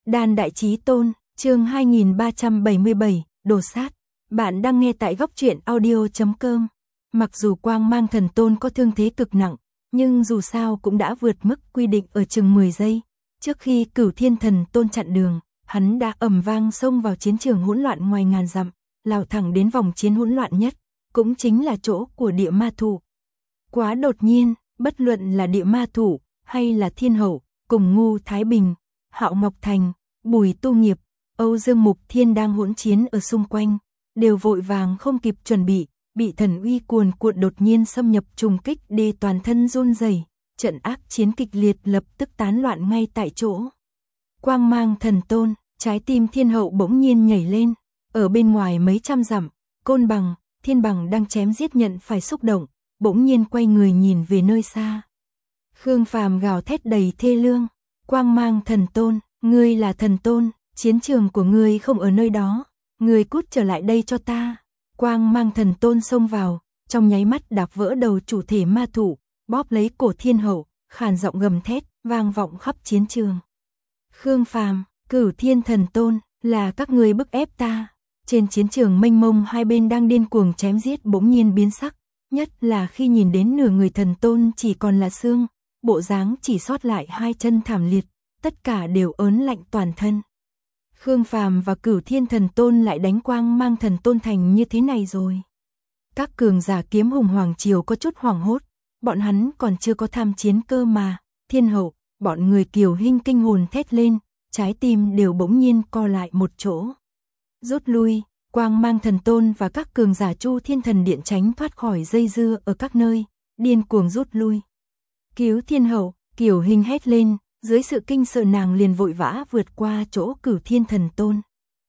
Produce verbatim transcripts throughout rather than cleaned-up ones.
Đan Đại Chí Tôn, chương hai nghìn ba trăm bảy mươi bảy, Đồ Sát. Bạn đang nghe tại góc truyện audio chấm com. Mặc dù Quang Mang Thần Tôn có thương thế cực nặng, nhưng dù sao cũng đã vượt mức quy định ở chừng mười giây. Trước khi Cửu Thiên Thần Tôn chặn đường, hắn đã ầm vang xông vào chiến trường hỗn loạn ngoài ngàn dặm, lao thẳng đến vòng chiến hỗn loạn nhất, cũng chính là chỗ của địa ma thủ. Quá đột nhiên, bất luận là địa ma thủ hay là Thiên Hậu, cùng Ngu Thái Bình, Hạo Ngọc Thành, Bùi Tu Nghiệp, Âu Dương Mục Thiên đang hỗn chiến ở xung quanh, đều vội vàng không kịp chuẩn bị, bị thần uy cuồn cuộn đột nhiên xâm nhập trùng kích để toàn thân run rẩy, trận ác chiến kịch liệt lập tức tán loạn ngay tại chỗ. Quang Mang Thần Tôn, trái tim Thiên Hậu bỗng nhiên nhảy lên, ở bên ngoài mấy trăm dặm, Côn Bằng, Thiên Bằng đang chém giết nhận phải xúc động, bỗng nhiên quay người nhìn về nơi xa. Khương Phàm gào thét đầy thê lương, Quang Mang Thần Tôn, ngươi là thần tôn, chiến trường của ngươi không ở nơi đó, ngươi cút trở lại đây cho ta. Quang Mang Thần Tôn xông vào, trong nháy mắt đạp vỡ đầu chủ thể ma thủ, bóp lấy cổ Thiên Hậu, khàn giọng gầm thét, vang vọng khắp chiến trường. Khương Phàm, Cửu Thiên Thần Tôn, là các ngươi bức ép ta. Trên chiến trường mênh mông hai bên đang điên cuồng chém giết bỗng nhiên biến sắc, nhất là khi nhìn đến nửa người thần tôn chỉ còn là xương, bộ dáng chỉ sót lại hai chân thảm liệt, tất cả đều ớn lạnh toàn thân. Khương Phàm và Cửu Thiên Thần Tôn lại đánh Quang Mang Thần Tôn thành như thế này rồi. Các cường giả Kiếm Hùng Hoàng Triều có chút hoảng hốt, bọn hắn còn chưa có tham chiến cơ mà. Thiên Hậu, bọn người Kiều Hinh kinh hồn thét lên, trái tim đều bỗng nhiên co lại một chỗ. Rút lui, Quang Mang Thần Tôn và các cường giả Chu Thiên Thần Điện tránh thoát khỏi dây dưa ở các nơi, điên cuồng rút lui. Cứu Thiên Hậu, Kiều Hinh hét lên, dưới sự kinh sợ nàng liền vội vã vượt qua chỗ Cửu Thiên Thần Tôn.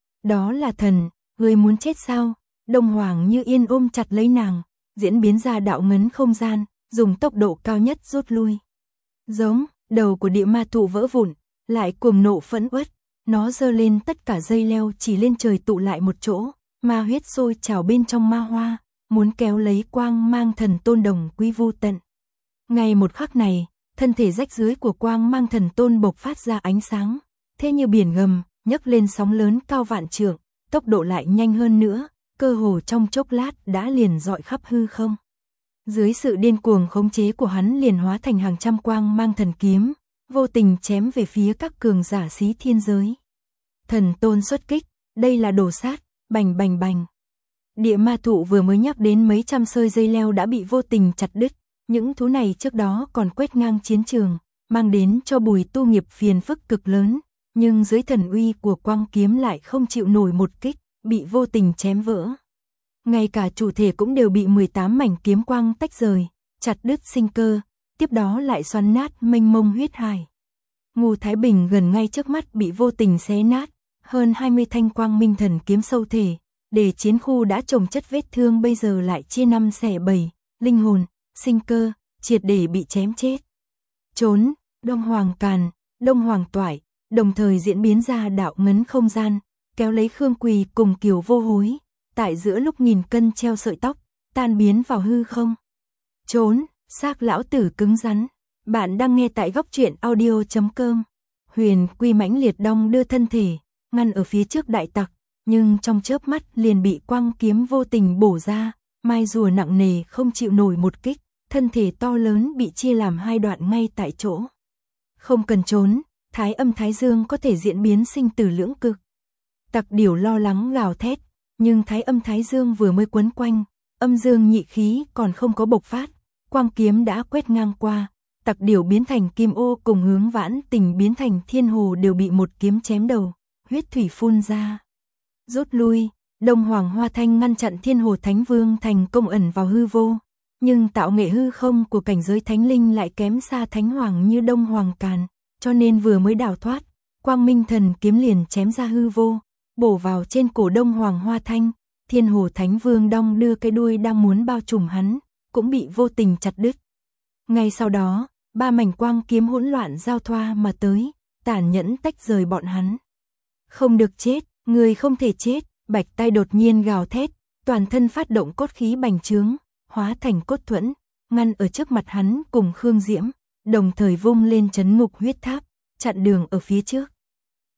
Đó là thần, ngươi muốn chết sao? Đông Hoàng Như Yên ôm chặt lấy nàng, diễn biến ra đạo ngấn không gian, dùng tốc độ cao nhất rút lui. Giống, đầu của địa ma thụ vỡ vụn, lại cuồng nộ phẫn uất, nó giơ lên tất cả dây leo chỉ lên trời tụ lại một chỗ, ma huyết sôi trào bên trong ma hoa, muốn kéo lấy Quang Mang Thần Tôn đồng quy vu tận. Ngay một khắc này, thân thể rách rưới của Quang Mang Thần Tôn bộc phát ra ánh sáng, thế như biển gầm, nhấc lên sóng lớn cao vạn trượng, tốc độ lại nhanh hơn nữa, cơ hồ trong chốc lát đã liền dọi khắp hư không. Dưới sự điên cuồng khống chế của hắn liền hóa thành hàng trăm Quang Mang Thần kiếm, vô tình chém về phía các cường giả xí thiên giới. Thần Tôn xuất kích, đây là đồ sát, bành bành bành. Địa ma thụ vừa mới nhắc đến mấy trăm sợi dây leo đã bị vô tình chặt đứt. Những thú này trước đó còn quét ngang chiến trường, mang đến cho Bùi Tu Nghiệp phiền phức cực lớn, nhưng dưới thần uy của quang kiếm lại không chịu nổi một kích, bị vô tình chém vỡ. Ngay cả chủ thể cũng đều bị mười tám mảnh kiếm quang tách rời, chặt đứt sinh cơ, tiếp đó lại xoắn nát mênh mông huyết hải. Ngu Thái Bình gần ngay trước mắt bị vô tình xé nát, hơn hai mươi thanh quang minh thần kiếm sâu thể, để chiến khu đã chồng chất vết thương bây giờ lại chia năm xẻ bảy, linh hồn, sinh cơ, triệt để bị chém chết. Trốn, Đông Hoàng Càn, Đông Hoàng Toại, đồng thời diễn biến ra đạo ngấn không gian, kéo lấy Khương Quỳ cùng Kiều Vô Hối, tại giữa lúc nghìn cân treo sợi tóc, tan biến vào hư không. Trốn, xác lão tử cứng rắn. Bạn đang nghe tại góc truyện audio chấm com. Huyền Quy mãnh liệt đong đưa thân thể, ngăn ở phía trước đại tặc, nhưng trong chớp mắt liền bị quang kiếm vô tình bổ ra, mai rùa nặng nề không chịu nổi một kích, thân thể to lớn bị chia làm hai đoạn ngay tại chỗ. Không cần trốn, Thái Âm Thái Dương có thể diễn biến sinh tử lưỡng cực. Tặc điểu lo lắng gào thét, nhưng Thái Âm Thái Dương vừa mới quấn quanh, âm dương nhị khí còn không có bộc phát, quang kiếm đã quét ngang qua, tặc điểu biến thành kim ô cùng Hướng Vãn Tình biến thành thiên hồ đều bị một kiếm chém đầu, huyết thủy phun ra. Rút lui, Đông Hoàng Hoa Thanh ngăn chặn Thiên Hồ Thánh Vương thành công ẩn vào hư vô, nhưng tạo nghệ hư không của cảnh giới thánh linh lại kém xa Thánh Hoàng như Đông Hoàng Càn, cho nên vừa mới đào thoát, Quang Minh Thần kiếm liền chém ra hư vô, bổ vào trên cổ Đông Hoàng Hoa Thanh. Thiên Hồ Thánh Vương đong đưa cái đuôi đang muốn bao trùm hắn, cũng bị vô tình chặt đứt. Ngay sau đó, ba mảnh quang kiếm hỗn loạn giao thoa mà tới, tàn nhẫn tách rời bọn hắn. Không được chết, người không thể chết. Bạch Tai đột nhiên gào thét, toàn thân phát động cốt khí bành trướng, hóa thành cốt thuẫn, ngăn ở trước mặt hắn cùng Khương Diễm, đồng thời vung lên chấn ngục huyết tháp, chặn đường ở phía trước.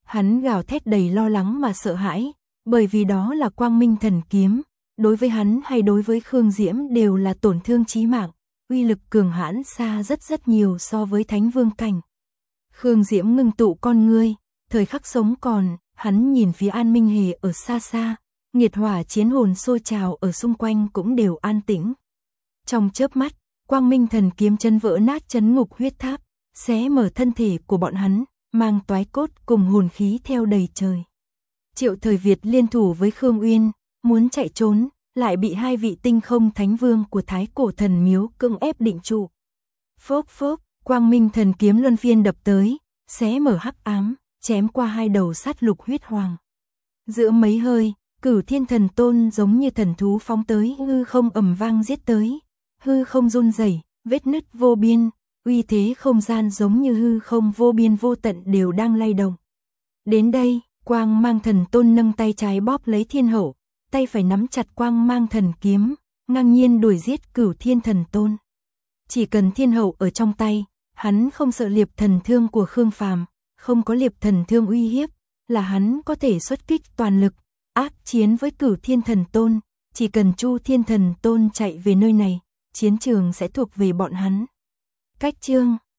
Hắn gào thét đầy lo lắng mà sợ hãi, bởi vì đó là quang minh thần kiếm, đối với hắn hay đối với Khương Diễm đều là tổn thương chí mạng, uy lực cường hãn xa rất rất nhiều so với thánh vương cảnh. Khương Diễm ngưng tụ con ngươi, thời khắc sống còn, hắn nhìn phía An Minh Hề ở xa xa, nghiệt hỏa chiến hồn sôi trào ở xung quanh cũng đều an tĩnh. Trong chớp mắt, quang minh thần kiếm chân vỡ nát chấn ngục huyết tháp, xé mở thân thể của bọn hắn, mang toái cốt cùng hồn khí theo đầy trời. Triệu Thời Việt liên thủ với Khương Uyên, muốn chạy trốn, lại bị hai vị tinh không thánh vương của Thái Cổ Thần Miếu cưỡng ép định trụ. Phốc phốc, quang minh thần kiếm luân phiên đập tới, xé mở hắc ám, chém qua hai đầu sát lục huyết hoàng. Giữa mấy hơi, Cửu Thiên Thần Tôn giống như thần thú phóng tới, hư không ầm vang giết tới, hư không run rẩy, vết nứt vô biên, uy thế không gian giống như hư không vô biên vô tận đều đang lay động. Đến đây, Quang Mang Thần Tôn nâng tay trái bóp lấy thiên hậu, tay phải nắm chặt Quang Mang Thần kiếm, ngang nhiên đuổi giết Cửu Thiên Thần Tôn. Chỉ cần thiên hậu ở trong tay, hắn không sợ liệp thần thương của Khương Phàm, không có liệp thần thương uy hiếp, là hắn có thể xuất kích toàn lực, ác chiến với Cửu Thiên Thần Tôn, chỉ cần Chu Thiên Thần Tôn chạy về nơi này, chiến trường sẽ thuộc về bọn hắn. Cách chương